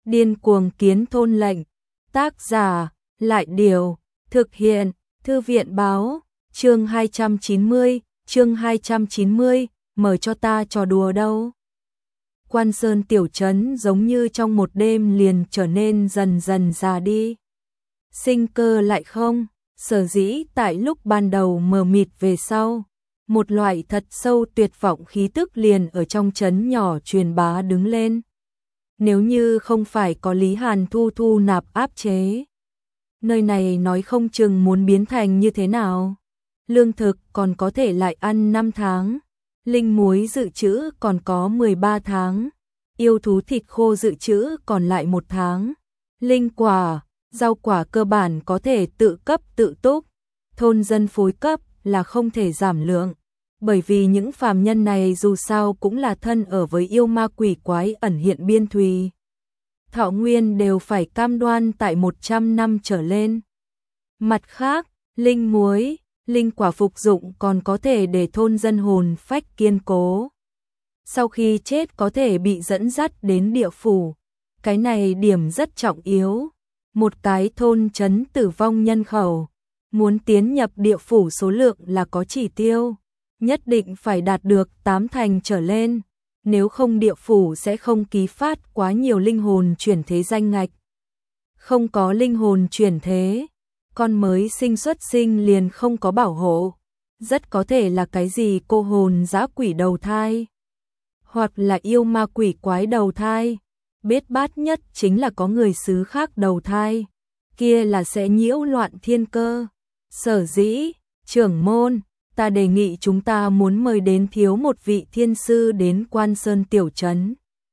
Điên cuồng kiến thôn lệnh. Tác giả, Lại Điều. Thực hiện, Thư viện Báo. Chương 290, mở cho ta trò đùa đâu. Quan Sơn tiểu trấn giống như trong một đêm liền trở nên dần dần già đi. Sinh cơ lại không, sở dĩ tại lúc ban đầu mờ mịt về sau. Một loại thật sâu tuyệt vọng khí tức liền ở trong trấn nhỏ truyền bá đứng lên. Nếu như không phải có Lý Hàn Thu thu nạp áp chế, nơi này nói không chừng muốn biến thành như thế nào. Lương thực còn có thể lại ăn 5 tháng, linh muối dự trữ còn có 13 tháng, yêu thú thịt khô dự trữ còn lại 1 tháng, linh quả, rau quả cơ bản có thể tự cấp tự túc, thôn dân phối cấp là không thể giảm lượng. Bởi vì những phàm nhân này dù sao cũng là thân ở với yêu ma quỷ quái ẩn hiện biên thùy. Thọ nguyên đều phải cam đoan tại 100 năm trở lên. Mặt khác, linh muối, linh quả phục dụng còn có thể để thôn dân hồn phách kiên cố. Sau khi chết có thể bị dẫn dắt đến địa phủ. Cái này điểm rất trọng yếu. Một cái thôn trấn tử vong nhân khẩu, muốn tiến nhập địa phủ số lượng là có chỉ tiêu. Nhất định phải đạt được 8 thành trở lên, nếu không địa phủ sẽ không ký phát quá nhiều linh hồn chuyển thế danh ngạch. Không có linh hồn chuyển thế, con mới sinh xuất sinh liền không có bảo hộ, rất có thể là cái gì cô hồn dã quỷ đầu thai, hoặc là yêu ma quỷ quái đầu thai, biết bát nhất chính là có người xứ khác đầu thai, kia là sẽ nhiễu loạn thiên cơ. Sở dĩ, trưởng môn, ta đề nghị chúng ta muốn mời đến thiếu một vị thiên sư đến Quan Sơn tiểu trấn.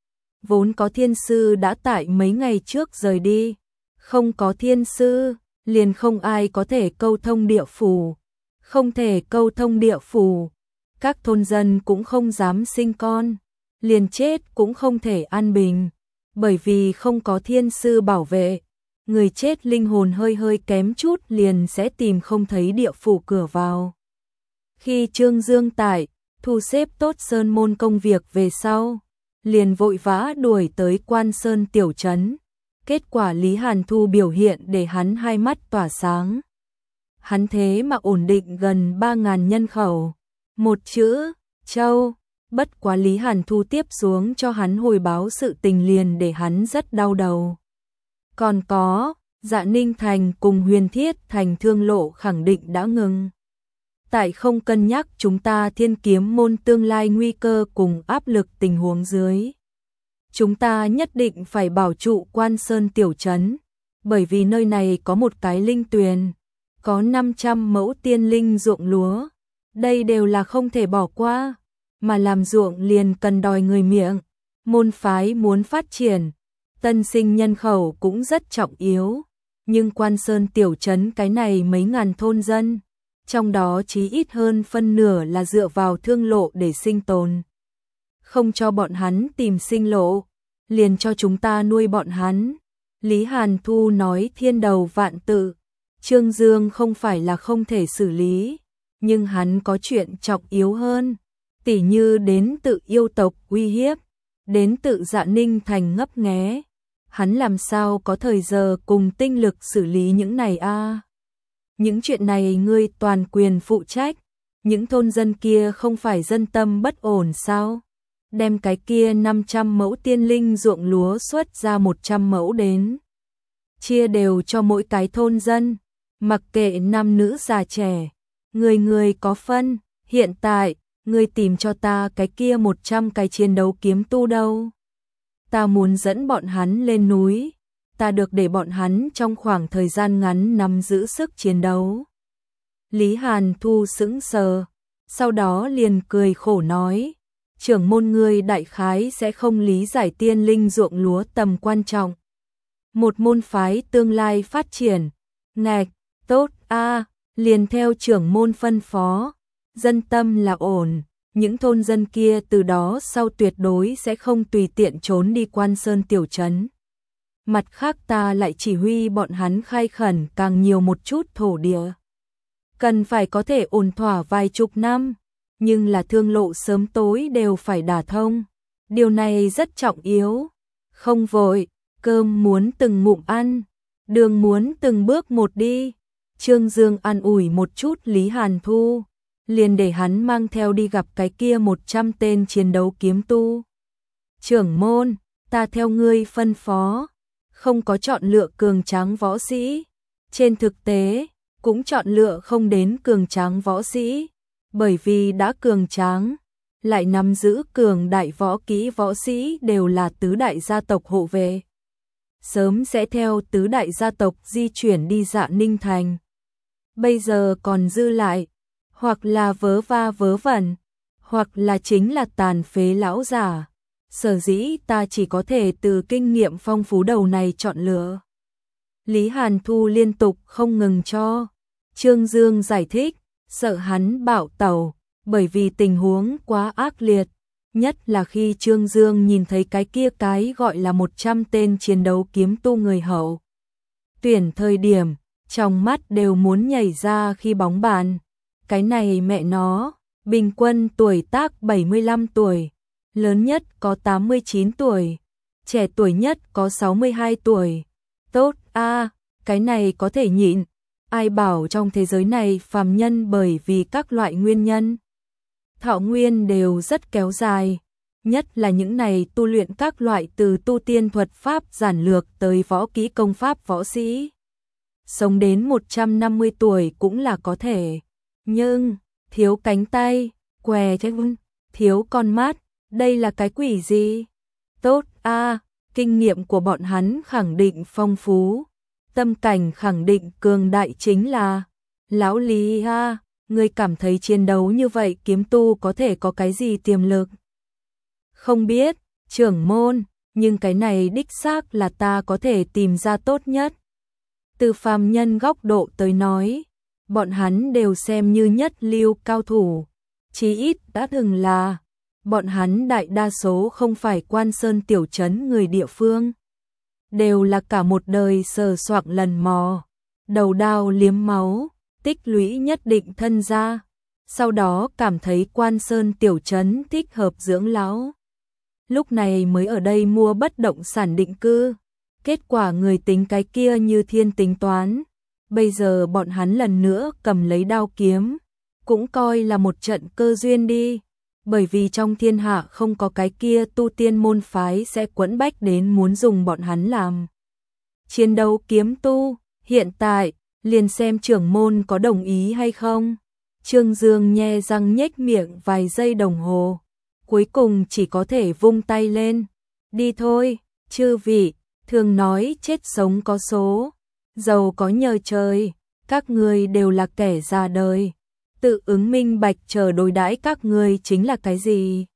Vốn có thiên sư đã tại mấy ngày trước rời đi, không có thiên sư, liền không ai có thể câu thông địa phủ, không thể câu thông địa phủ, các thôn dân cũng không dám sinh con, liền chết cũng không thể an bình, bởi vì không có thiên sư bảo vệ, người chết linh hồn hơi hơi kém chút liền sẽ tìm không thấy địa phủ cửa vào. Khi Trương Dương tại, thu xếp tốt sơn môn công việc về sau, liền vội vã đuổi tới Quan Sơn tiểu trấn. Kết quả Lý Hàn Thu biểu hiện để hắn hai mắt tỏa sáng. Hắn thế mà ổn định gần 3.000 nhân khẩu. Một chữ, châu. Bất quá Lý Hàn Thu tiếp xuống cho hắn hồi báo sự tình liền để hắn rất đau đầu. Còn có, Dạ Ninh Thành cùng Huyền Thiết Thành thương lộ khẳng định đã ngừng. Tại không cân nhắc chúng ta Thiên Kiếm môn tương lai nguy cơ cùng áp lực tình huống dưới. Chúng ta nhất định phải bảo trụ Quan Sơn tiểu trấn, bởi vì nơi này có một cái linh tuyền, có 500 mẫu tiên linh ruộng lúa. Đây đều là không thể bỏ qua, mà làm ruộng liền cần đòi người miệng. Môn phái muốn phát triển, tân sinh nhân khẩu cũng rất trọng yếu, nhưng Quan Sơn tiểu trấn cái này mấy ngàn thôn dân, trong đó chí ít hơn phân nửa là dựa vào thương lộ để sinh tồn. Không cho bọn hắn tìm sinh lộ, liền cho chúng ta nuôi bọn hắn. Lý Hàn Thu nói thiên đầu vạn tự, Trương Dương không phải là không thể xử lý, nhưng hắn có chuyện trọng yếu hơn, tỉ như đến tự yêu tộc uy hiếp, đến tự Dạ Ninh Thành ngấp nghé. Hắn làm sao có thời giờ cùng tinh lực xử lý những này a? Những chuyện này ngươi toàn quyền phụ trách, những thôn dân kia không phải dân tâm bất ổn sao? Đem cái kia 500 mẫu tiên linh ruộng lúa xuất ra 100 mẫu đến. Chia đều cho mỗi cái thôn dân, mặc kệ nam nữ già trẻ, người người có phân. Hiện tại, ngươi tìm cho ta cái kia 100 cái chiến đấu kiếm tu đâu? Ta muốn dẫn bọn hắn lên núi. Ta được để bọn hắn trong khoảng thời gian ngắn nắm giữ sức chiến đấu. Lý Hàn Thu sững sờ, sau đó liền cười khổ nói, trưởng môn ngươi đại khái sẽ không lý giải tiên linh ruộng lúa tầm quan trọng. Một môn phái tương lai phát triển, ngạch, tốt a, liền theo trưởng môn phân phó, dân tâm là ổn, những thôn dân kia từ đó sau tuyệt đối sẽ không tùy tiện trốn đi Quan Sơn tiểu trấn. Mặt khác ta lại chỉ huy bọn hắn khai khẩn càng nhiều một chút thổ địa. Cần phải có thể ổn thỏa vài chục năm, nhưng là thương lộ sớm tối đều phải đả thông. Điều này rất trọng yếu. Không vội, Cơm muốn từng ngụm ăn, đường muốn từng bước một đi. Trương Dương an ủi một chút Lý Hàn Thu, liền để hắn mang theo đi gặp cái kia 100 tên chiến đấu kiếm tu. Trưởng môn, ta theo ngươi phân phó, không có chọn lựa cường tráng võ sĩ. Trên thực tế, cũng chọn lựa không đến cường tráng võ sĩ, bởi vì đã cường tráng, lại nắm giữ cường đại võ kỹ võ sĩ đều là tứ đại gia tộc hộ vệ. Sớm sẽ theo tứ đại gia tộc di chuyển đi Dạ Ninh Thành. Bây giờ còn dư lại, hoặc là vớ va vớ vẩn, hoặc là chính là tàn phế lão giả. Sở dĩ ta chỉ có thể từ kinh nghiệm phong phú đầu này chọn lựa. Lý Hàn Thu liên tục không ngừng cho Trương Dương giải thích, sợ hắn bạo tẩu, bởi vì tình huống quá ác liệt. Nhất là khi Trương Dương nhìn thấy cái gọi là 100 tên chiến đấu kiếm tu người hậu. Tuyển thời điểm, trong mắt đều muốn nhảy ra khi bóng bàn. Cái này mẹ nó, bình quân tuổi tác 75 tuổi, lớn nhất có 89 tuổi, trẻ tuổi nhất có 62 tuổi. Tốt a, cái này có thể nhịn. Ai bảo trong thế giới này phàm nhân bởi vì các loại nguyên nhân thọ nguyên đều rất kéo dài, nhất là những này tu luyện các loại từ tu tiên thuật pháp giản lược tới võ kỹ công pháp võ sĩ. Sống đến 150 tuổi cũng là có thể, nhưng thiếu cánh tay, què chân, thiếu con mắt, đây là cái quỷ gì? Tốt a, kinh nghiệm của bọn hắn khẳng định phong phú, tâm cảnh khẳng định cường đại chính là lão Lý a. Ngươi cảm thấy chiến đấu như vậy kiếm tu có thể có cái gì tiềm lực? Không biết, trưởng môn, nhưng cái này đích xác là ta có thể tìm ra tốt nhất. Từ phàm nhân góc độ tới nói, bọn hắn đều xem như nhất lưu cao thủ, chí ít đã từng là, bọn hắn đại đa số không phải Quan Sơn tiểu trấn người địa phương, đều là cả một đời sờ soạng lần mò, đầu đao liếm máu, tích lũy nhất định thân gia, sau đó cảm thấy Quan Sơn tiểu trấn thích hợp dưỡng lão. Lúc này mới ở đây mua bất động sản định cư, kết quả người tính cái kia như thiên tính toán, bây giờ bọn hắn lần nữa cầm lấy đao kiếm, cũng coi là một trận cơ duyên đi, bởi vì trong thiên hạ không có cái kia tu tiên môn phái sẽ quẫn bách đến muốn dùng bọn hắn làm chiến đấu kiếm tu, hiện tại liền xem trưởng môn có đồng ý hay không. Trương Dương nhe răng nhếch miệng vài giây đồng hồ, cuối cùng chỉ có thể vung tay lên. Đi thôi, chư vị, thường nói chết sống có số, giàu có nhờ trời, các ngươi đều là kẻ già đời. Tự ứng minh bạch chờ đối đãi các ngươi chính là cái gì.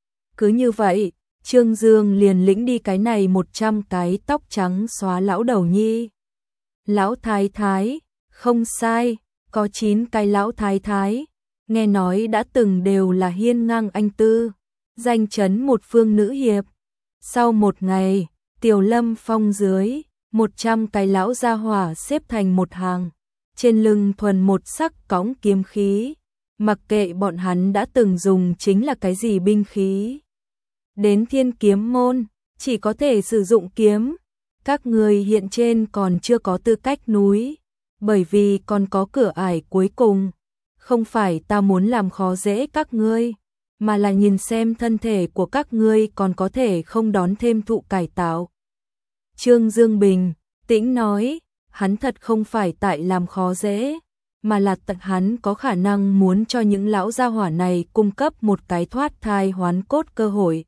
Cứ như vậy, Trương Dương liền lĩnh đi cái này 100 cái tóc trắng xóa lão đầu nhi. Lão thái thái, không sai, có 9 cái lão thái thái, nghe nói đã từng đều là hiên ngang anh tư, danh chấn một phương nữ hiệp. Sau một ngày, Tiểu Lâm Phong dưới, 100 cái lão gia hỏa xếp thành một hàng, trên lưng thuần một sắc cõng kiếm khí, mặc kệ bọn hắn đã từng dùng chính là cái gì binh khí. Đến Thiên Kiếm môn, chỉ có thể sử dụng kiếm. Các người hiện trên còn chưa có tư cách núi, bởi vì còn có cửa ải cuối cùng. Không phải ta muốn làm khó dễ các ngươi, mà là nhìn xem thân thể của các ngươi còn có thể không đón thêm thụ cải tạo. Trương Dương bình tĩnh nói, hắn thật không phải tại làm khó dễ, mà là tận hắn có khả năng muốn cho những lão gia hỏa này cung cấp một cái thoát thai hoán cốt cơ hội.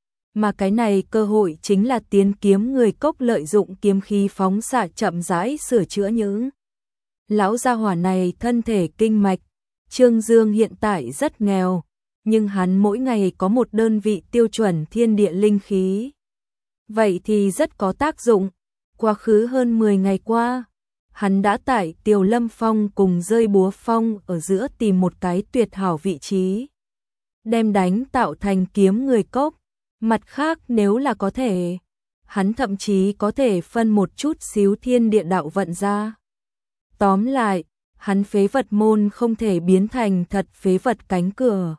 Mà cái này cơ hội chính là tiến kiếm người cốc lợi dụng kiếm khí phóng xạ chậm rãi sửa chữa những lão gia hỏa này thân thể kinh mạch. Trương Dương hiện tại rất nghèo, nhưng hắn mỗi ngày có một đơn vị tiêu chuẩn thiên địa linh khí. Vậy thì rất có tác dụng. Quá khứ hơn 10 ngày qua, hắn đã tại Tiểu Lâm Phong cùng Rơi Búa Phong ở giữa tìm một cái tuyệt hảo vị trí, đem đánh tạo thành kiếm người cốc. Mặt khác nếu là có thể, hắn thậm chí có thể phân một chút xíu thiên địa đạo vận ra. Tóm lại, hắn phế vật môn không thể biến thành thật phế vật cánh cửa.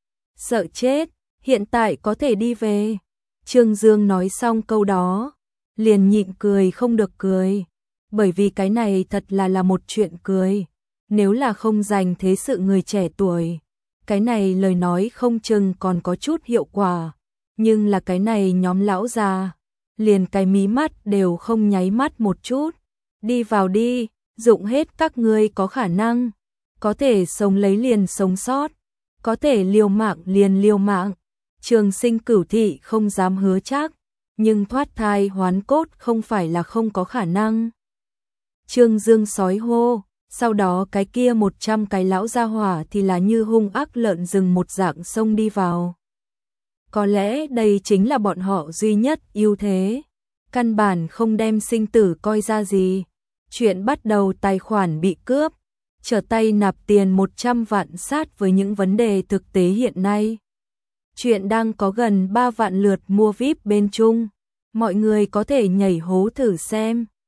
Sợ chết, hiện tại có thể đi về. Trương Dương nói xong câu đó, liền nhịn cười không được cười, bởi vì cái này thật là một chuyện cười. Nếu là không dành thế sự người trẻ tuổi, cái này lời nói không chừng còn có chút hiệu quả, nhưng là cái này nhóm lão già, liền cái mí mắt đều không nháy mắt một chút. Đi vào đi, dụng hết các ngươi có khả năng, có thể sống lấy liền sống sót, có thể liều mạng liền liều mạng. Trường Sinh Cửu Thị không dám hứa chắc, nhưng thoát thai hoán cốt không phải là không có khả năng. Trương Dương sói hô, sau đó cái kia 100 cái lão gia hỏa thì là như hung ác lợn rừng một dạng xông đi vào. Có lẽ đây chính là bọn họ duy nhất ưu thế, căn bản không đem sinh tử coi ra gì. Chuyện bắt đầu tài khoản bị cướp, trở tay nạp tiền 100 vạn sát với những vấn đề thực tế hiện nay. Chuyện đang có gần 3 vạn lượt mua VIP bên Trung, mọi người có thể nhảy hố thử xem.